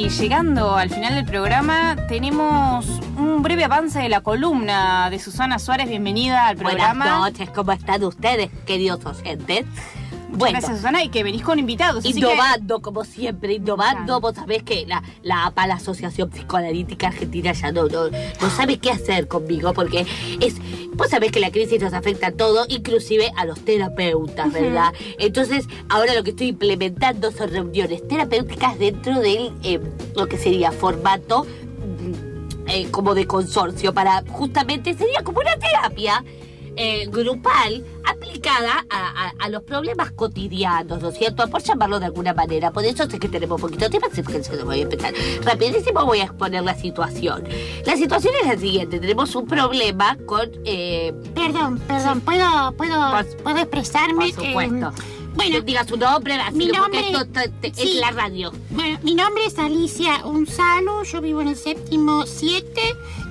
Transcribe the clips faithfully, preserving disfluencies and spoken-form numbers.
llegando al final del programa, tenemos un breve avance de la columna de Susana Suárez. Bienvenida al programa. Buenas noches, ¿cómo están ustedes, queridos oyentes? Bueno, gracias, Susana, y que venís con invitados. Innovando, que... como siempre, innovando. Vos sabés que la, la A P A, la Asociación Psicoanalítica Argentina, ya no, no, no sabe qué hacer conmigo, porque es, vos sabés que la crisis nos afecta a todo, inclusive a los terapeutas, ¿verdad? Uh-huh. Entonces, ahora lo que estoy implementando son reuniones terapéuticas dentro del, eh, lo que sería formato eh, como de consorcio, para justamente, sería como una terapia Eh, grupal aplicada a, a, a los problemas cotidianos, ¿no es cierto? Por llamarlo de alguna manera. Por eso sé que tenemos poquito tiempo, así que se lo voy a empezar rapidísimo. Voy a exponer la situación. La situación es la siguiente: tenemos un problema con... Eh... Perdón, perdón, sí. ¿puedo, puedo, por, ¿puedo expresarme? Por supuesto. Eh, bueno, diga su nombre, así mi nombre, porque esto te, te, sí. es la radio. Bueno, mi nombre es Alicia Unzalo, yo vivo en el séptimo siete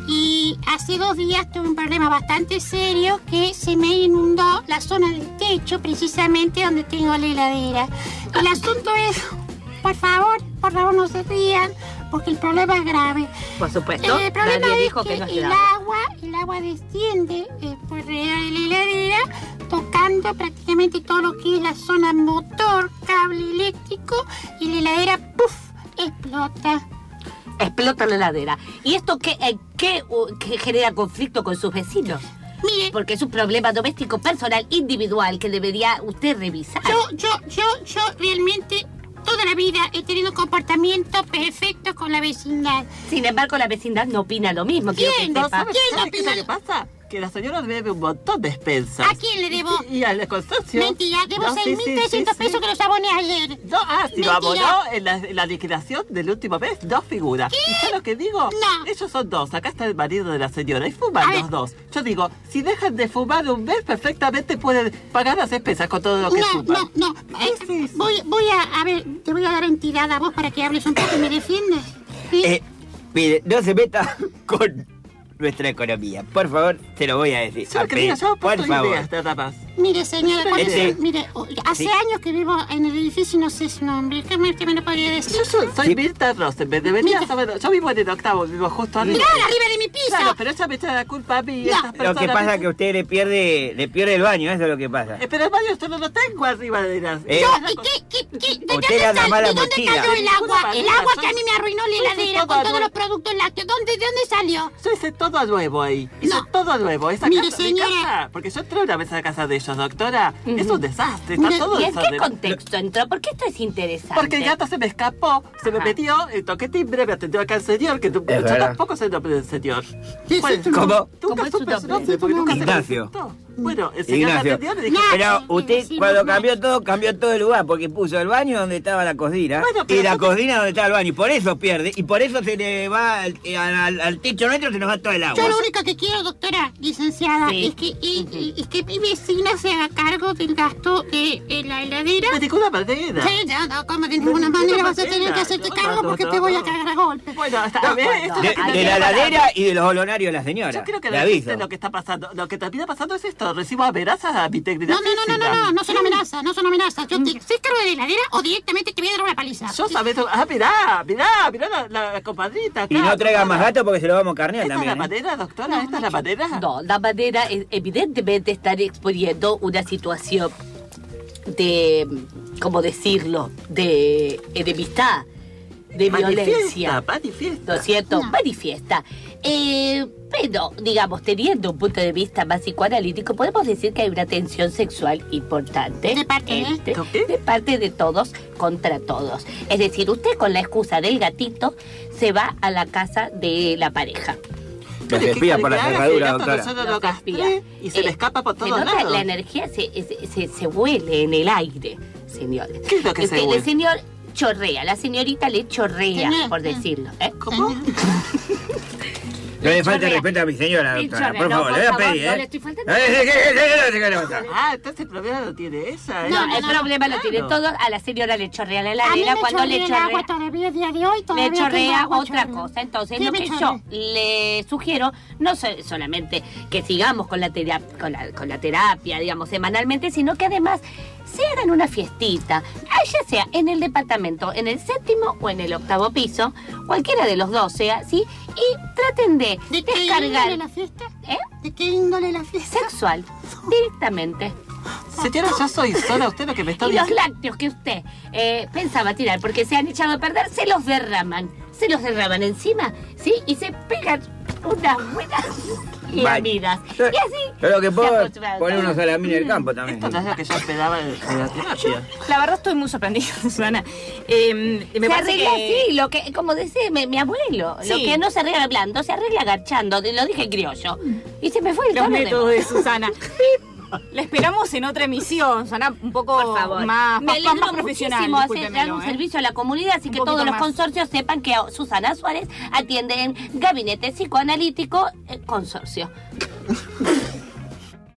y hace dos días tuve un problema bastante serio que se me inundó la zona del techo, precisamente donde tengo la heladera. El asunto es, por favor, por favor no se rían, porque el problema es grave. Por supuesto, el problema nadie es dijo que, que no es el grave. agua, el agua desciende eh, por la heladera, tocando prácticamente todo lo que es la zona motor, cable eléctrico, y la heladera, ¡puf!, explota. Explota la heladera. ¿Y esto qué, eh, qué, uh, qué genera conflicto con sus vecinos? Mire, porque es un problema doméstico, personal, individual, que debería usted revisar. Yo, yo, yo, yo realmente toda la vida he tenido comportamiento perfecto con la vecindad. Sin embargo, la vecindad no opina lo mismo. ¿Quién? Que ¿No sepa. sabe, ¿Quién ¿sabe qué es lo que pasa? Que la señora debe un montón de expensas. ¿A quién le debo? Y, y al consorcio. Mentira, debo no, seis mil trescientos sí, sí, pesos sí. que los aboné ayer. No, ah, si Mentira. lo abonó en la, en la liquidación del último mes, dos figuras. ¿Qué? ¿Y sabes lo que digo? No. Ellos son dos, acá está el marido de la señora y fuman A los ver. dos. Yo digo, si dejan de fumar un mes, perfectamente pueden pagar las expensas con todo lo que No, fuman. no, no. Eh, Sí, sí. voy, voy a, a ver, te voy a dar entidad a vos para que hables un poco y me defiendas. ¿Sí? Eh, mire, no se meta con nuestra economía. Por favor, se lo voy a decir. Yo, querida, yo por aporto favor. ideas nada más. Mire, señora, ¿cuál Este- es? Mire, oh, hace Sí. años que vivo en el edificio y no sé su nombre. ¿Qué me, qué me lo podría decir? Yo soy, soy Sí. Mirta Rosenberg, debería Mira. saberlo. Yo vivo en el octavo, vivo justo arriba. Mirá, arriba de mi piso. Claro, pero ella me echa la culpa a mí y No. estas Lo que personas pasa me- es que usted le pierde, le pierde el baño, eso es lo que pasa. Eh, pero el baño yo no lo tengo arriba de las... Eh, Yo, ¿y qué, qué, qué, de Usted dónde, anda sal- mala de dónde mochila. cayó el De agua? ninguna El manera, agua yo- que a mí me arruinó la yo hice heladera todo con todos nuevo. los productos lácteos. ¿Dónde, ¿De dónde salió? Yo hice todo a nuevo ahí. Hice No. todo a nuevo. Esa Mire, casa, mi señora. casa, porque yo entré una vez a la casa de ellos, doctora. Ujú. Es un desastre, está Mire, todo ¿Y en qué desordenado. contexto entró? Porque esto es interesante. Porque el gato se me escapó, se me Ajá. metió, eh, toqué timbre, me atendió acá el señor, que tú, yo verdad. tampoco sé el nombre del señor. ¿Qué Bueno, es tu ¿Cómo? Nunca ¿Cómo es su supe su nombre? nombre, porque nunca se me Ignacio. presentó. Bueno, el señor me Ignacio. atendió y le dije... No. Pero Ah, usted sí, cuando sí, cambió sí. todo, cambió todo el lugar, porque puso el baño donde estaba la cocina Bueno, pero y la yo te- cocina donde estaba el baño, y por eso pierde, y por eso se le va al, al- al techo nuestro, se nos va todo el agua. Yo lo único que quiero, doctora, licenciada, Sí. es que y- y- es que mi vecina se haga cargo del gasto de, de la heladera. De ninguna manera. Sí, no, no, como de ninguna ninguna manera vas a manera. tener que hacerte No, cargo no, porque no, te voy a no. cagar a golpe. Bueno, hasta No, a ver, bueno, esto es De, lo que Ay, de te- la ay, heladera y de los honorarios de la señora. Yo creo que le no aviso. existe lo que está pasando. Lo que termina pasando es esto. Recibo amenazas a mi integridad No, no, no, no, no, física. no, no son amenazas, no son amenazas. Yo te sé cargo de la heladera o directamente te voy a dar una paliza. Yo sabes... Ah, mirá, mirá, mirá la, la, la compadrita acá. Y no traiga doctora. más gatos porque se lo vamos a carnear ¿Esta es la también. ¿eh? manera, doctora? ¿Esta es la manera? No, la manera es, evidentemente, estar exponiendo una situación de, ¿cómo decirlo?, de enemistad, de violencia. Manifiesta, manifiesta. ¿No es cierto? No. Manifiesta. Eh, pero, digamos, teniendo un punto de vista más psicoanalítico, podemos decir que hay una tensión sexual importante. ¿De parte de? entre- ¿Con qué? de parte de todos contra todos. Es decir, usted con la excusa del gatito se va a la casa de la pareja. Los ¿Qué espía quiere por que la haga? cerradura, Si el gato doctora. nosotros Los lo castré espía. y se Eh, le escapa por se todos nota lados. la energía se, se, se, se huele en el aire, señores. ¿Qué es lo que se El- huele? El señor chorrea, la señorita le chorrea, Señor. por decirlo. ¿eh? ¿Cómo? No le falte chorrea. respeto a mi señora, Sí, doctora, chorrea. por No, favor, por le voy a favor, pedir, no ¿eh? le estoy faltando. Eh, eh, eh, eh, eh, eh, eh, eh. Ah, entonces el problema lo tiene ella, ¿eh? No, No, el no, problema lo claro. tienen todos. A la señora le chorrea la A mí heladera. me Cuando le chorrea el agua chorrea, todavía a día de hoy. Todavía le tengo chorrea agua otra chorreando. cosa. Entonces, ¿Qué lo me que chorrea? yo le sugiero, no so- solamente que sigamos con la, terapia, con, la, con la terapia, digamos, semanalmente, sino que además se hagan una fiestita. ya sea en el departamento, en el séptimo o en el octavo piso, cualquiera de los dos sea, ¿sí? Y traten de, ¿De qué descargar... índole la fiesta? ¿Eh? ¿De qué índole la fiesta? Sexual, directamente. Señora, yo soy sola, usted lo que me está Y los diciendo. lácteos que usted eh, pensaba tirar porque se han echado a perder, se los derraman. Se los derraman encima, ¿sí? Y se pegan unas buenas lamidas. Y así... Yo lo que puedo se es acostumbran. poner unos salamines en el campo también. Esto es lo que yo esperaba de, de la terapia. La verdad estoy muy sorprendida, Susana. Eh, me se parece arregla que... así, lo que, como decía mi, mi abuelo, lo Sí. que no se arregla hablando, se arregla agachando, lo dije en criollo. Y se me fue el Los tono de métodos voz. de Susana. La esperamos en otra emisión, Susana, un poco Por favor. más, Me más, alegro más profesional. muchísimo hacer discúlpemelo, dar un ¿eh? servicio a la comunidad, así Un que poquito todos los más. consorcios sepan que Susana Suárez atiende en Gabinete Psicoanalítico eh, Consorcio.